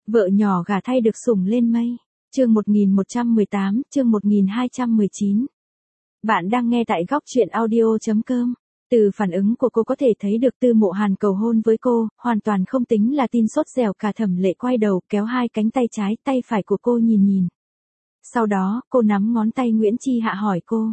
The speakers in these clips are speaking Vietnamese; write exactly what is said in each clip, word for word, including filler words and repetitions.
Vợ nhỏ gả thay được sủng lên mây. Chương một nghìn một trăm mười tám, chương một nghìn hai trăm mười chín. Bạn đang nghe tại góc truyện audio chấm com. Từ phản ứng của cô có thể thấy được Tư Mộ Hàn cầu hôn với cô, hoàn toàn không tính là tin sốt dẻo. Cả Thẩm Lệ quay đầu kéo hai cánh tay trái tay phải của cô nhìn nhìn. Sau đó, cô nắm ngón tay Nguyễn Chi Hạ hỏi cô.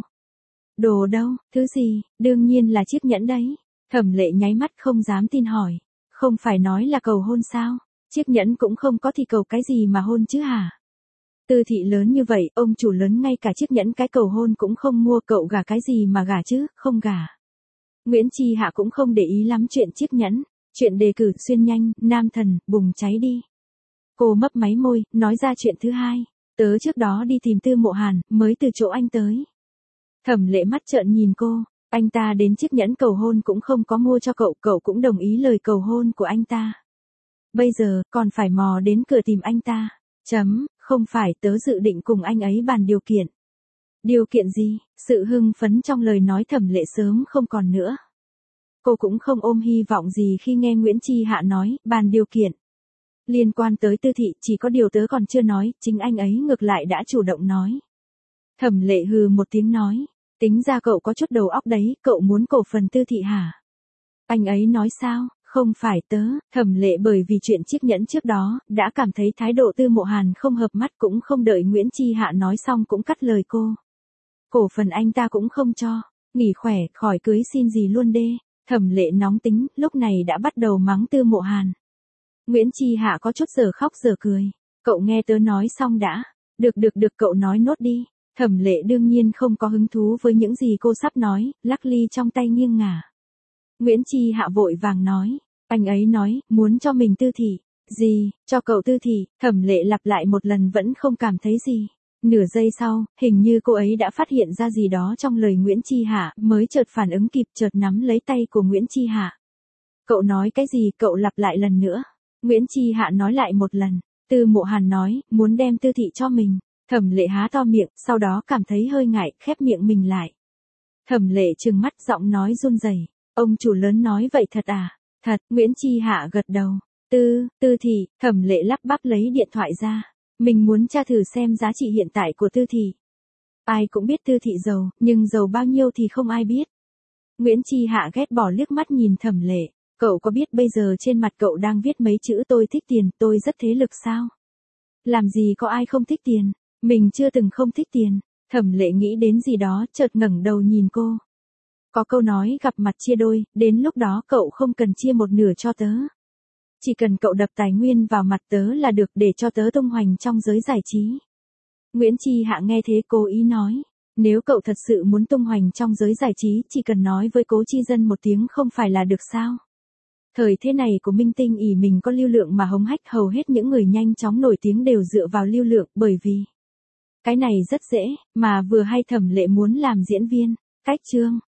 Đồ đâu, thứ gì, đương nhiên là chiếc nhẫn đấy. Thẩm Lệ nháy mắt không dám tin hỏi. Không phải nói là cầu hôn sao? Chiếc nhẫn cũng không có thì cầu cái gì mà hôn chứ hả? Tư thị lớn như vậy, ông chủ lớn ngay cả chiếc nhẫn cái cầu hôn cũng không mua, cậu gả cái gì mà gả chứ, không gả. Nguyễn Chi Hạ cũng không để ý lắm chuyện chiếc nhẫn, chuyện đề cử xuyên nhanh, nam thần, bùng cháy đi. Cô mấp máy môi, nói ra chuyện thứ hai, tớ trước đó đi tìm Tư Mộ Hàn, mới từ chỗ anh tới. Thẩm Lệ mắt trợn nhìn cô, anh ta đến chiếc nhẫn cầu hôn cũng không có mua cho cậu, cậu cũng đồng ý lời cầu hôn của anh ta. Bây giờ, còn phải mò đến cửa tìm anh ta. Chấm, không phải, tớ dự định cùng anh ấy bàn điều kiện. Điều kiện gì? Sự hưng phấn trong lời nói Thẩm Lệ sớm không còn nữa. Cô cũng không ôm hy vọng gì khi nghe Nguyễn Chi Hạ nói, bàn điều kiện. Liên quan tới Tư thị, chỉ có điều tớ còn chưa nói, chính anh ấy ngược lại đã chủ động nói. Thẩm Lệ hừ một tiếng nói, tính ra cậu có chút đầu óc đấy, cậu muốn cổ phần Tư thị hả? Anh ấy nói sao? Không phải tớ. Thẩm Lệ bởi vì chuyện chiếc nhẫn trước đó, đã cảm thấy thái độ Tư Mộ Hàn không hợp mắt, cũng không đợi Nguyễn Chi Hạ nói xong cũng cắt lời cô. Cổ phần anh ta cũng không cho, nghỉ khỏe, khỏi cưới xin gì luôn đê. Thẩm Lệ nóng tính, lúc này đã bắt đầu mắng Tư Mộ Hàn. Nguyễn Chi Hạ có chút giờ khóc giờ cười. Cậu nghe tớ nói xong đã. Được được được, cậu nói nốt đi. Thẩm Lệ đương nhiên không có hứng thú với những gì cô sắp nói, lắc ly trong tay nghiêng ngả. Nguyễn Chi Hạ vội vàng nói, anh ấy nói, muốn cho mình Tư thị. Gì, cho cậu Tư thị? Thẩm Lệ lặp lại một lần vẫn không cảm thấy gì. Nửa giây sau, hình như cô ấy đã phát hiện ra gì đó trong lời Nguyễn Chi Hạ, mới chợt phản ứng kịp, chợt nắm lấy tay của Nguyễn Chi Hạ. Cậu nói cái gì? Cậu lặp lại lần nữa. Nguyễn Chi Hạ nói lại một lần. Tư Mộ Hàn nói, muốn đem Tư thị cho mình. Thẩm Lệ há to miệng, sau đó cảm thấy hơi ngại, khép miệng mình lại. Thẩm Lệ trừng mắt, giọng nói run rẩy. Ông chủ lớn nói vậy thật à? Thật. Nguyễn Chi Hạ gật đầu. Tư, Tư thị. Thẩm Lệ lắp bắp lấy điện thoại ra. Mình muốn tra thử xem giá trị hiện tại của Tư thị. Ai cũng biết Tư thị giàu, nhưng giàu bao nhiêu thì không ai biết. Nguyễn Chi Hạ ghét bỏ liếc mắt nhìn Thẩm Lệ. Cậu có biết bây giờ trên mặt cậu đang viết mấy chữ tôi thích tiền, tôi rất thế lực sao? Làm gì có ai không thích tiền? Mình chưa từng không thích tiền. Thẩm Lệ nghĩ đến gì đó, chợt ngẩng đầu nhìn cô. Có câu nói gặp mặt chia đôi, đến lúc đó cậu không cần chia một nửa cho tớ. Chỉ cần cậu đập tài nguyên vào mặt tớ là được, để cho tớ tung hoành trong giới giải trí. Nguyễn Chi Hạ nghe thế cố ý nói, nếu cậu thật sự muốn tung hoành trong giới giải trí, chỉ cần nói với Cố Chi Dân một tiếng không phải là được sao? Thời thế này của minh tinh ỷ mình có lưu lượng mà hống hách, hầu hết những người nhanh chóng nổi tiếng đều dựa vào lưu lượng, bởi vì cái này rất dễ, mà vừa hay Thẩm Lệ muốn làm diễn viên. Cách chương,